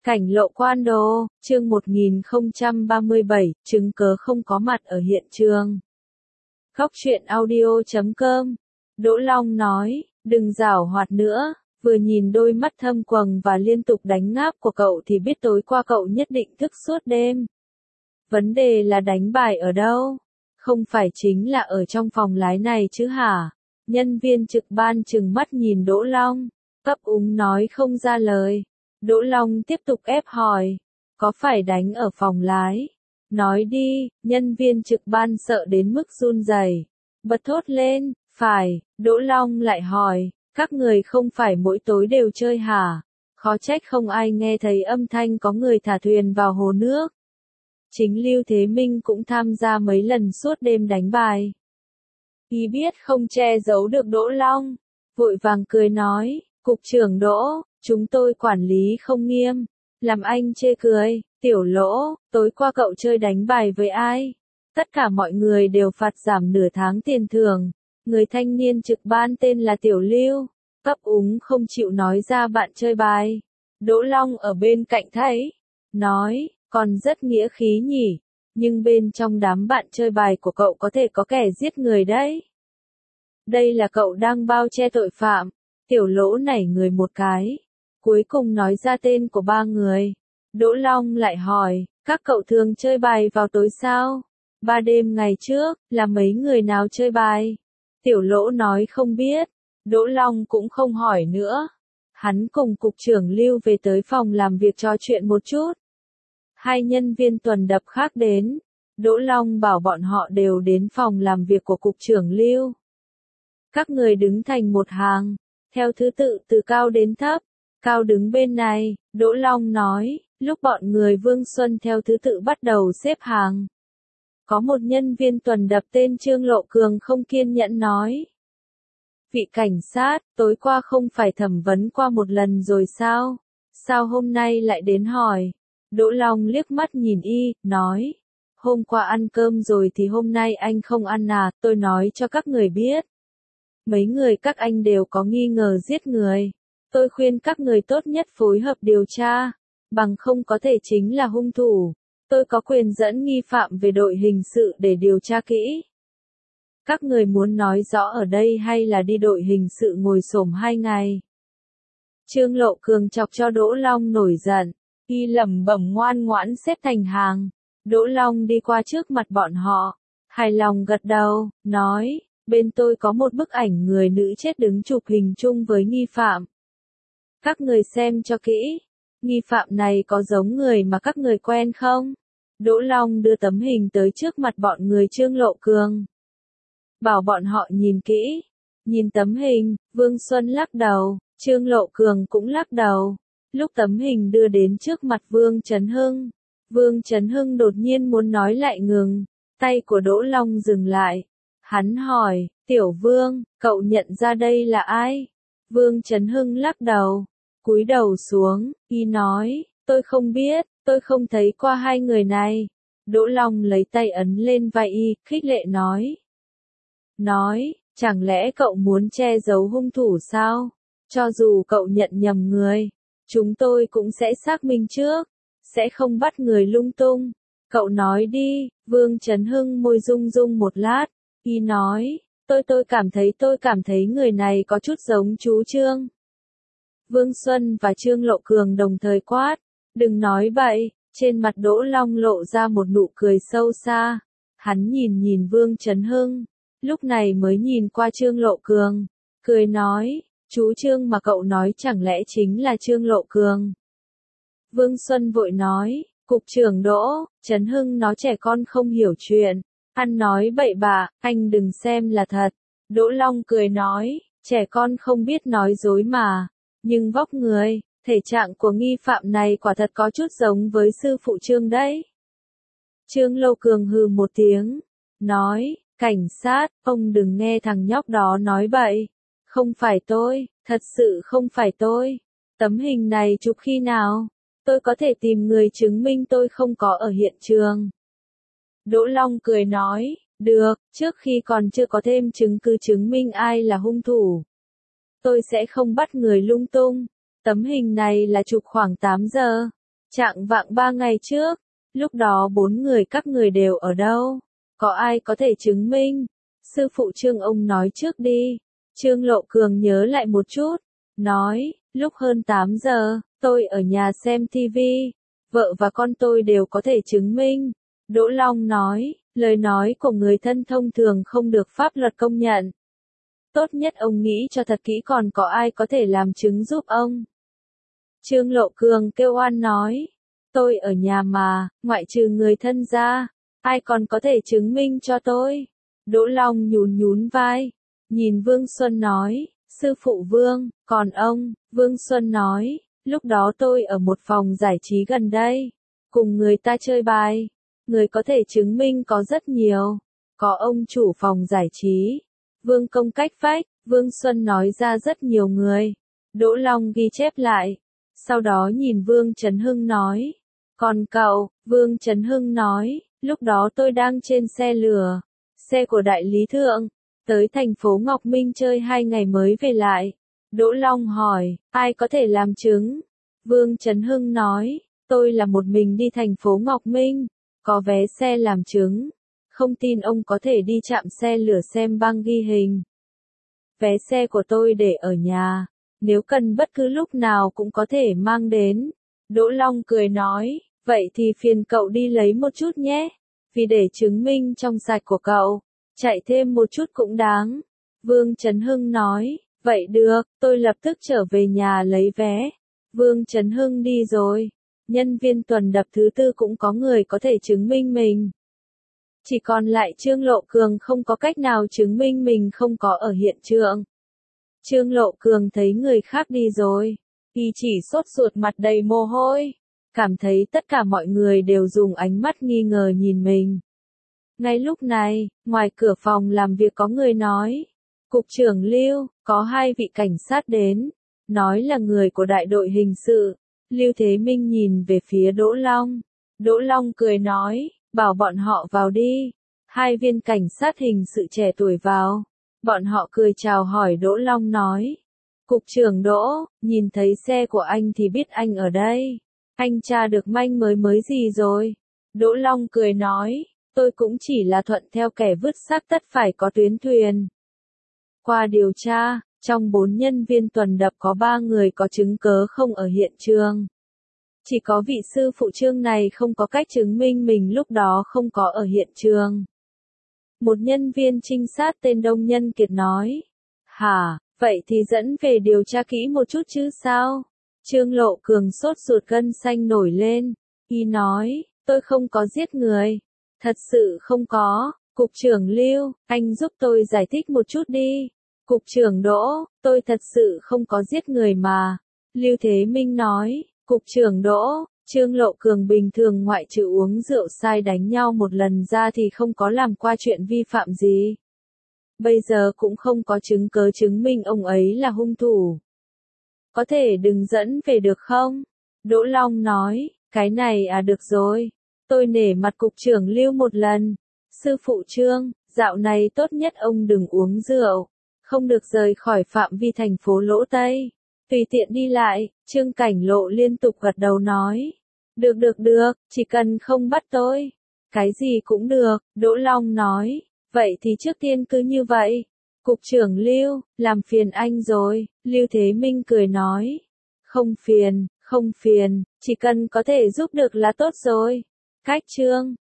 Cảnh lộ quan đồ, chương 1037, chứng cớ không có mặt ở hiện trường. Góc truyện audio.com. Đỗ Long nói, đừng giảo hoạt nữa, vừa nhìn đôi mắt thâm quầng và liên tục đánh ngáp của cậu thì biết tối qua cậu nhất định thức suốt đêm. Vấn đề là đánh bài ở đâu? Không phải chính là ở trong phòng lái này chứ hả? Nhân viên trực ban trừng mắt nhìn Đỗ Long, ấp úng nói không ra lời. Đỗ Long tiếp tục ép hỏi, có phải đánh ở phòng lái? Nói đi, nhân viên trực ban sợ đến mức run rẩy, bật thốt lên, phải. Đỗ Long lại hỏi, các người không phải mỗi tối đều chơi hả? Khó trách không ai nghe thấy âm thanh có người thả thuyền vào hồ nước. Chính Lưu Thế Minh cũng tham gia mấy lần suốt đêm đánh bài. Y biết không che giấu được Đỗ Long, vội vàng cười nói, cục trưởng Đỗ, chúng tôi quản lý không nghiêm, làm anh chê cười. Tiểu Lỗ, tối qua cậu chơi đánh bài với ai? Tất cả mọi người đều phạt giảm nửa tháng tiền thưởng. Người thanh niên trực ban tên là Tiểu Lưu, ấp úng không chịu nói ra bạn chơi bài. Đỗ Long ở bên cạnh thấy, nói, còn rất nghĩa khí nhỉ, nhưng bên trong đám bạn chơi bài của cậu có thể có kẻ giết người đấy. Đây là cậu đang bao che tội phạm. Tiểu Lỗ nảy người một cái, cuối cùng nói ra tên của ba người. Đỗ Long lại hỏi, các cậu thường chơi bài vào tối sao? 3 đêm ngày trước, là mấy người nào chơi bài? Tiểu Lỗ nói không biết. Đỗ Long cũng không hỏi nữa. Hắn cùng cục trưởng Lưu về tới phòng làm việc trò chuyện một chút. Hai nhân viên tuần đập khác đến. Đỗ Long bảo bọn họ đều đến phòng làm việc của cục trưởng Lưu. Các người đứng thành một hàng, theo thứ tự từ cao đến thấp. Cao đứng bên này, Đỗ Long nói, lúc bọn người Vương Xuân theo thứ tự bắt đầu xếp hàng. Có một nhân viên tuần đập tên Trương Lộ Cường không kiên nhẫn nói. Vị cảnh sát, tối qua không phải thẩm vấn qua một lần rồi sao? Sao hôm nay lại đến hỏi? Đỗ Long liếc mắt nhìn y, nói. Hôm qua ăn cơm rồi thì hôm nay anh không ăn à, tôi nói cho các người biết. Mấy người các anh đều có nghi ngờ giết người. Tôi khuyên các người tốt nhất phối hợp điều tra, bằng không có thể chính là hung thủ. Tôi có quyền dẫn nghi phạm về đội hình sự để điều tra kỹ. Các người muốn nói rõ ở đây hay là đi đội hình sự ngồi xổm 2 ngày? Trương Lộ Cường chọc cho Đỗ Long nổi giận, y lẩm bẩm ngoan ngoãn xếp thành hàng. Đỗ Long đi qua trước mặt bọn họ, hài lòng gật đầu, nói, bên tôi có một bức ảnh người nữ chết đứng chụp hình chung với nghi phạm. Các người xem cho kỹ, nghi phạm này có giống người mà các người quen không? Đỗ Long đưa tấm hình tới trước mặt bọn người Trương Lộ Cường. Bảo bọn họ nhìn kỹ. Nhìn tấm hình, Vương Xuân lắc đầu, Trương Lộ Cường cũng lắc đầu. Lúc tấm hình đưa đến trước mặt Vương Trấn Hưng, Vương Trấn Hưng đột nhiên muốn nói lại ngừng. Tay của Đỗ Long dừng lại. Hắn hỏi, Tiểu Vương, cậu nhận ra đây là ai? Vương Trấn Hưng lắc đầu. Cúi đầu xuống, y nói, tôi không biết, tôi không thấy qua hai người này. Đỗ Long lấy tay ấn lên vai y, khích lệ nói. Chẳng lẽ cậu muốn che giấu hung thủ sao? Cho dù cậu nhận nhầm người, chúng tôi cũng sẽ xác minh trước, sẽ không bắt người lung tung. Cậu nói đi. Vương Trấn Hưng môi rung rung một lát, y nói, tôi cảm thấy người này có chút giống chú Trương. Vương Xuân và Trương Lộ Cường đồng thời quát, đừng nói bậy. Trên mặt Đỗ Long lộ ra một nụ cười sâu xa. Hắn nhìn Vương Trấn Hưng, lúc này mới nhìn qua Trương Lộ Cường, cười nói, chú Trương mà cậu nói chẳng lẽ chính là Trương Lộ Cường? Vương Xuân vội nói, cục trưởng Đỗ, Trấn Hưng nó trẻ con không hiểu chuyện, ăn nói bậy bạ, anh đừng xem là thật. Đỗ Long cười nói, trẻ con không biết nói dối mà. Nhưng vóc người, thể trạng của nghi phạm này quả thật có chút giống với sư phụ Trương đấy. Trương Lộ Cường hừ một tiếng, nói, cảnh sát, ông đừng nghe thằng nhóc đó nói bậy. Không phải tôi, thật sự không phải tôi. Tấm hình này chụp khi nào? Tôi có thể tìm người chứng minh tôi không có ở hiện trường. Đỗ Long cười nói, được, trước khi còn chưa có thêm chứng cứ chứng minh ai là hung thủ, tôi sẽ không bắt người lung tung. Tấm hình này là chụp khoảng 8 giờ. Chạng vạng 3 ngày trước, lúc đó 4 người các người đều ở đâu? Có ai có thể chứng minh? Sư phụ Trương ông nói trước đi. Trương Lộ Cường nhớ lại một chút, nói, lúc hơn 8 giờ, tôi ở nhà xem TV, vợ và con tôi đều có thể chứng minh. Đỗ Long nói, lời nói của người thân thông thường không được pháp luật công nhận. Tốt nhất ông nghĩ cho thật kỹ còn có ai có thể làm chứng giúp ông. Trương Lộ Cường kêu oan nói, tôi ở nhà mà, ngoại trừ người thân ra, ai còn có thể chứng minh cho tôi. Đỗ Long nhún nhún vai, nhìn Vương Xuân nói, sư phụ Vương, còn ông? Vương Xuân nói, lúc đó tôi ở một phòng giải trí gần đây, cùng người ta chơi bài. Người có thể chứng minh có rất nhiều. Có ông chủ phòng giải trí, Vương Công Cách Phách, Vương Xuân nói ra rất nhiều người. Đỗ Long ghi chép lại. Sau đó nhìn Vương Trấn Hưng nói. Còn cậu? Vương Trấn Hưng nói, lúc đó tôi đang trên xe lửa, xe của đại lý Thượng, tới thành phố Ngọc Minh chơi 2 ngày mới về lại. Đỗ Long hỏi, ai có thể làm chứng? Vương Trấn Hưng nói, tôi là một mình đi thành phố Ngọc Minh, có vé xe làm chứng. Không tin ông có thể đi trạm xe lửa xem băng ghi hình. Vé xe của tôi để ở nhà, nếu cần bất cứ lúc nào cũng có thể mang đến. Đỗ Long cười nói, vậy thì phiền cậu đi lấy một chút nhé, vì để chứng minh trong sạch của cậu, chạy thêm một chút cũng đáng. Vương Trấn Hưng nói, vậy được, tôi lập tức trở về nhà lấy vé. Vương Trấn Hưng đi rồi. Nhân viên tuần đập thứ tư cũng có người có thể chứng minh mình. Chỉ còn lại Trương Lộ Cường không có cách nào chứng minh mình không có ở hiện trường. Trương Lộ Cường thấy người khác đi rồi, y chỉ sốt ruột mặt đầy mồ hôi, cảm thấy tất cả mọi người đều dùng ánh mắt nghi ngờ nhìn mình. Ngay lúc này, ngoài cửa phòng làm việc có người nói, Cục trưởng Lưu, có 2 vị cảnh sát đến, nói là người của đại đội hình sự. Lưu Thế Minh nhìn về phía Đỗ Long. Đỗ Long cười nói, bảo bọn họ vào đi. 2 viên cảnh sát hình sự trẻ tuổi vào. Bọn họ cười chào hỏi Đỗ Long nói. Cục trưởng Đỗ, nhìn thấy xe của anh thì biết anh ở đây. Anh tra được manh mới gì rồi? Đỗ Long cười nói, tôi cũng chỉ là thuận theo kẻ vứt xác tất phải có tuyến thuyền. Qua điều tra, trong 4 nhân viên tuần đập có 3 người có chứng cớ không ở hiện trường. Chỉ có vị sư phụ Trương này không có cách chứng minh mình lúc đó không có ở hiện trường. Một nhân viên trinh sát tên Đông Nhân Kiệt nói. Hả, vậy thì dẫn về điều tra kỹ một chút chứ sao? Trương Lộ Cường sốt ruột gân xanh nổi lên. Y nói, tôi không có giết người. Thật sự không có. Cục trưởng Lưu, anh giúp tôi giải thích một chút đi. Cục trưởng Đỗ, tôi thật sự không có giết người mà. Lưu Thế Minh nói, Cục trưởng Đỗ, Trương Lộ Cường bình thường ngoại trừ uống rượu sai đánh nhau một lần ra thì không có làm qua chuyện vi phạm gì. Bây giờ cũng không có chứng cớ chứng minh ông ấy là hung thủ. Có thể đừng dẫn về được không? Đỗ Long nói, cái này à được rồi. Tôi nể mặt Cục trưởng Lưu một lần. Sư phụ Trương, dạo này tốt nhất ông đừng uống rượu. Không được rời khỏi phạm vi thành phố Lỗ Tây. Tùy tiện đi lại, Trương Cảnh Lộ liên tục gật đầu nói. Được, chỉ cần không bắt tôi. Cái gì cũng được, Đỗ Long nói. Vậy thì trước tiên cứ như vậy. Cục trưởng Lưu, làm phiền anh rồi, Lưu Thế Minh cười nói. Không phiền, chỉ cần có thể giúp được là tốt rồi. Cách Trương.